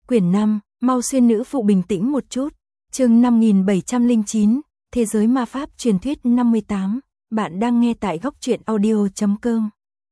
Quyển 5, mau xuyên nữ phụ bình tĩnh một chút. Chương 5709, Thế giới ma pháp truyền thuyết 58. Bạn đang nghe tại góc truyện audio.com.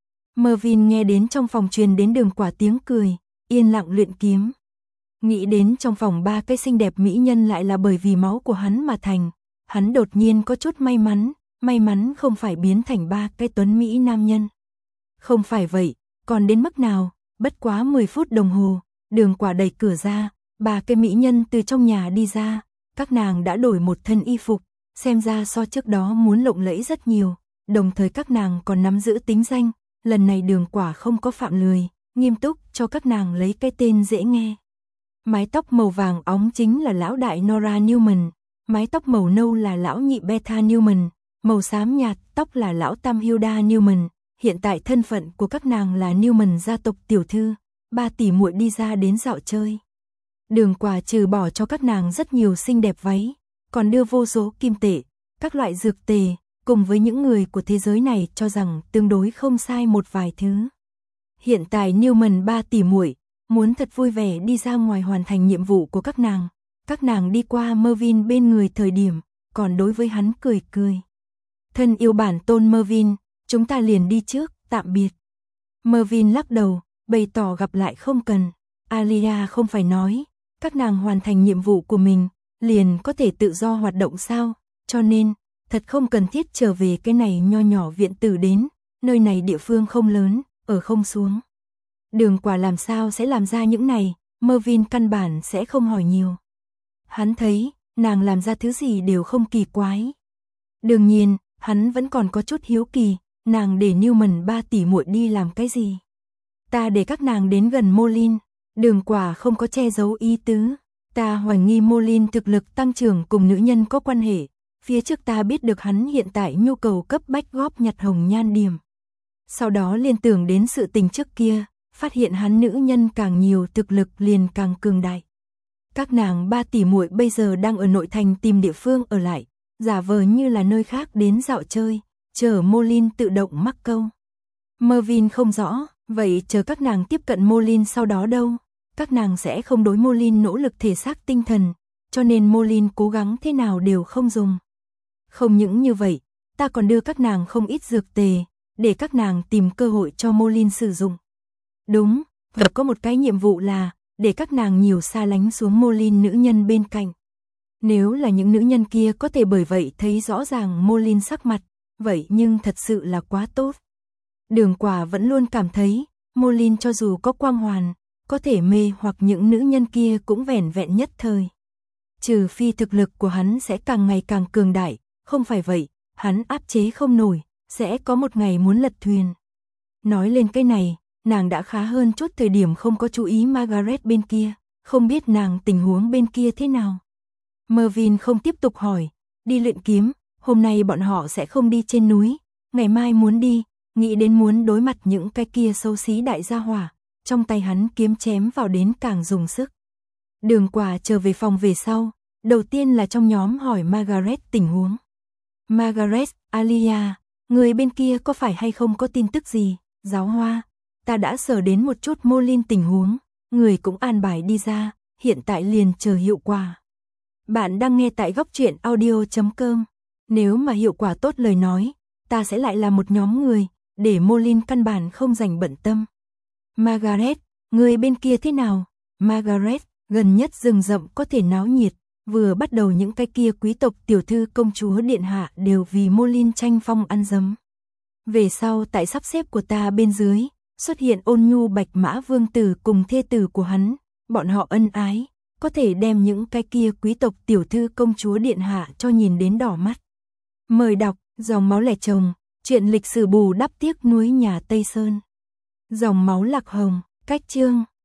Mervyn nghe đến trong phòng truyền đến Đường Quả tiếng cười, yên lặng luyện kiếm. Nghĩ đến trong phòng ba cái xinh đẹp mỹ nhân lại là bởi vì máu của hắn mà thành, hắn đột nhiên có chút may mắn không phải biến thành ba cái tuấn mỹ nam nhân. Không phải vậy, còn đến mức nào, bất quá 10 phút đồng hồ, Đường Quả đẩy cửa ra, ba cái mỹ nhân từ trong nhà đi ra, các nàng đã đổi một thân y phục, xem ra so trước đó muốn lộng lẫy rất nhiều, đồng thời các nàng còn nắm giữ tính danh, lần này Đường Quả không có phạm lười, nghiêm túc cho các nàng lấy cái tên dễ nghe. Mái tóc màu vàng óng chính là lão đại Nora Newman, mái tóc màu nâu là lão nhị Beta Newman, màu xám nhạt tóc là lão tam Hilda Newman. Hiện tại thân phận của các nàng là Newman gia tộc tiểu thư, ba tỷ muội đi ra đến dạo chơi. Đường Quả trừ bỏ cho các nàng rất nhiều xinh đẹp váy, còn đưa vô số kim tệ, các loại dược tề, cùng với những người của thế giới này cho rằng tương đối không sai một vài thứ. Hiện tại Newman ba tỷ muội muốn thật vui vẻ đi ra ngoài hoàn thành nhiệm vụ của các nàng đi qua Mervyn bên người thời điểm, còn đối với hắn cười cười. Thân yêu bản tôn Mervyn, chúng ta liền đi trước, tạm biệt. Mervyn lắc đầu, bày tỏ gặp lại không cần. Alia không phải nói, các nàng hoàn thành nhiệm vụ của mình, liền có thể tự do hoạt động sao, cho nên, thật không cần thiết trở về cái này nho nhỏ viện tử đến, nơi này địa phương không lớn, ở không xuống. Đường Quả làm sao sẽ làm ra những này, Mervyn căn bản sẽ không hỏi nhiều. Hắn thấy, nàng làm ra thứ gì đều không kỳ quái. Đương nhiên, hắn vẫn còn có chút hiếu kỳ, nàng để Newman ba tỷ muội đi làm cái gì? Ta để các nàng đến gần Molin, Đường Quả không có che giấu ý tứ. Ta hoài nghi Molin thực lực tăng trưởng cùng nữ nhân có quan hệ, phía trước ta biết được hắn hiện tại nhu cầu cấp bách góp nhặt hồng nhan điểm. Sau đó liên tưởng đến sự tình trước kia, phát hiện hắn nữ nhân càng nhiều thực lực liền càng cường đại. Các nàng ba tỷ muội bây giờ đang ở nội thành tìm địa phương ở lại, giả vờ như là nơi khác đến dạo chơi, chờ Molin tự động mắc câu. Mervyn không rõ, vậy chờ các nàng tiếp cận Molin sau đó đâu? Các nàng sẽ không đối Molin nỗ lực thể xác tinh thần, cho nên Molin cố gắng thế nào đều không dùng. Không những như vậy, ta còn đưa các nàng không ít dược tề, để các nàng tìm cơ hội cho Molin sử dụng. Đúng, và có một cái nhiệm vụ là, để các nàng nhiều xa lánh xuống Molin nữ nhân bên cạnh. Nếu là những nữ nhân kia có thể bởi vậy thấy rõ ràng Molin sắc mặt, vậy nhưng thật sự là quá tốt. Đường Quả vẫn luôn cảm thấy, Molin cho dù có quang hoàn, có thể mê hoặc những nữ nhân kia cũng vẻn vẹn nhất thời. Trừ phi thực lực của hắn sẽ càng ngày càng cường đại, không phải vậy, hắn áp chế không nổi, sẽ có một ngày muốn lật thuyền. Nói lên cái này, nàng đã khá hơn chút thời điểm không có chú ý Margaret bên kia, không biết nàng tình huống bên kia thế nào. Mervyn không tiếp tục hỏi, đi luyện kiếm, hôm nay bọn họ sẽ không đi trên núi, ngày mai muốn đi, nghĩ đến muốn đối mặt những cái kia xấu xí đại gia hỏa, trong tay hắn kiếm chém vào đến càng dùng sức. Đường Quả trở về phòng về sau, đầu tiên là trong nhóm hỏi Margaret tình huống. Margaret, Alia, người bên kia có phải hay không có tin tức gì? Giáo Hoa, ta đã sở đến một chút Molin tình huống, người cũng an bài đi ra, hiện tại liền chờ hiệu quả. Bạn đang nghe tại góc truyện audio.com. Nếu mà hiệu quả tốt lời nói, ta sẽ lại là một nhóm người, để Molin căn bản không dành bận tâm. Margaret, người bên kia thế nào? Margaret, gần nhất rừng rậm có thể náo nhiệt, vừa bắt đầu những cái kia quý tộc tiểu thư công chúa điện hạ đều vì Molin tranh phong ăn dấm. Về sau tại sắp xếp của ta bên dưới, xuất hiện Ôn Nhu Bạch Mã vương tử cùng thê tử của hắn, bọn họ ân ái, có thể đem những cái kia quý tộc tiểu thư công chúa điện hạ cho nhìn đến đỏ mắt. Mời đọc, Dòng máu lẻ chồng, chuyện lịch sử bù đắp tiếc nuối nhà Tây Sơn. Dòng máu lạc hồng, cách chương.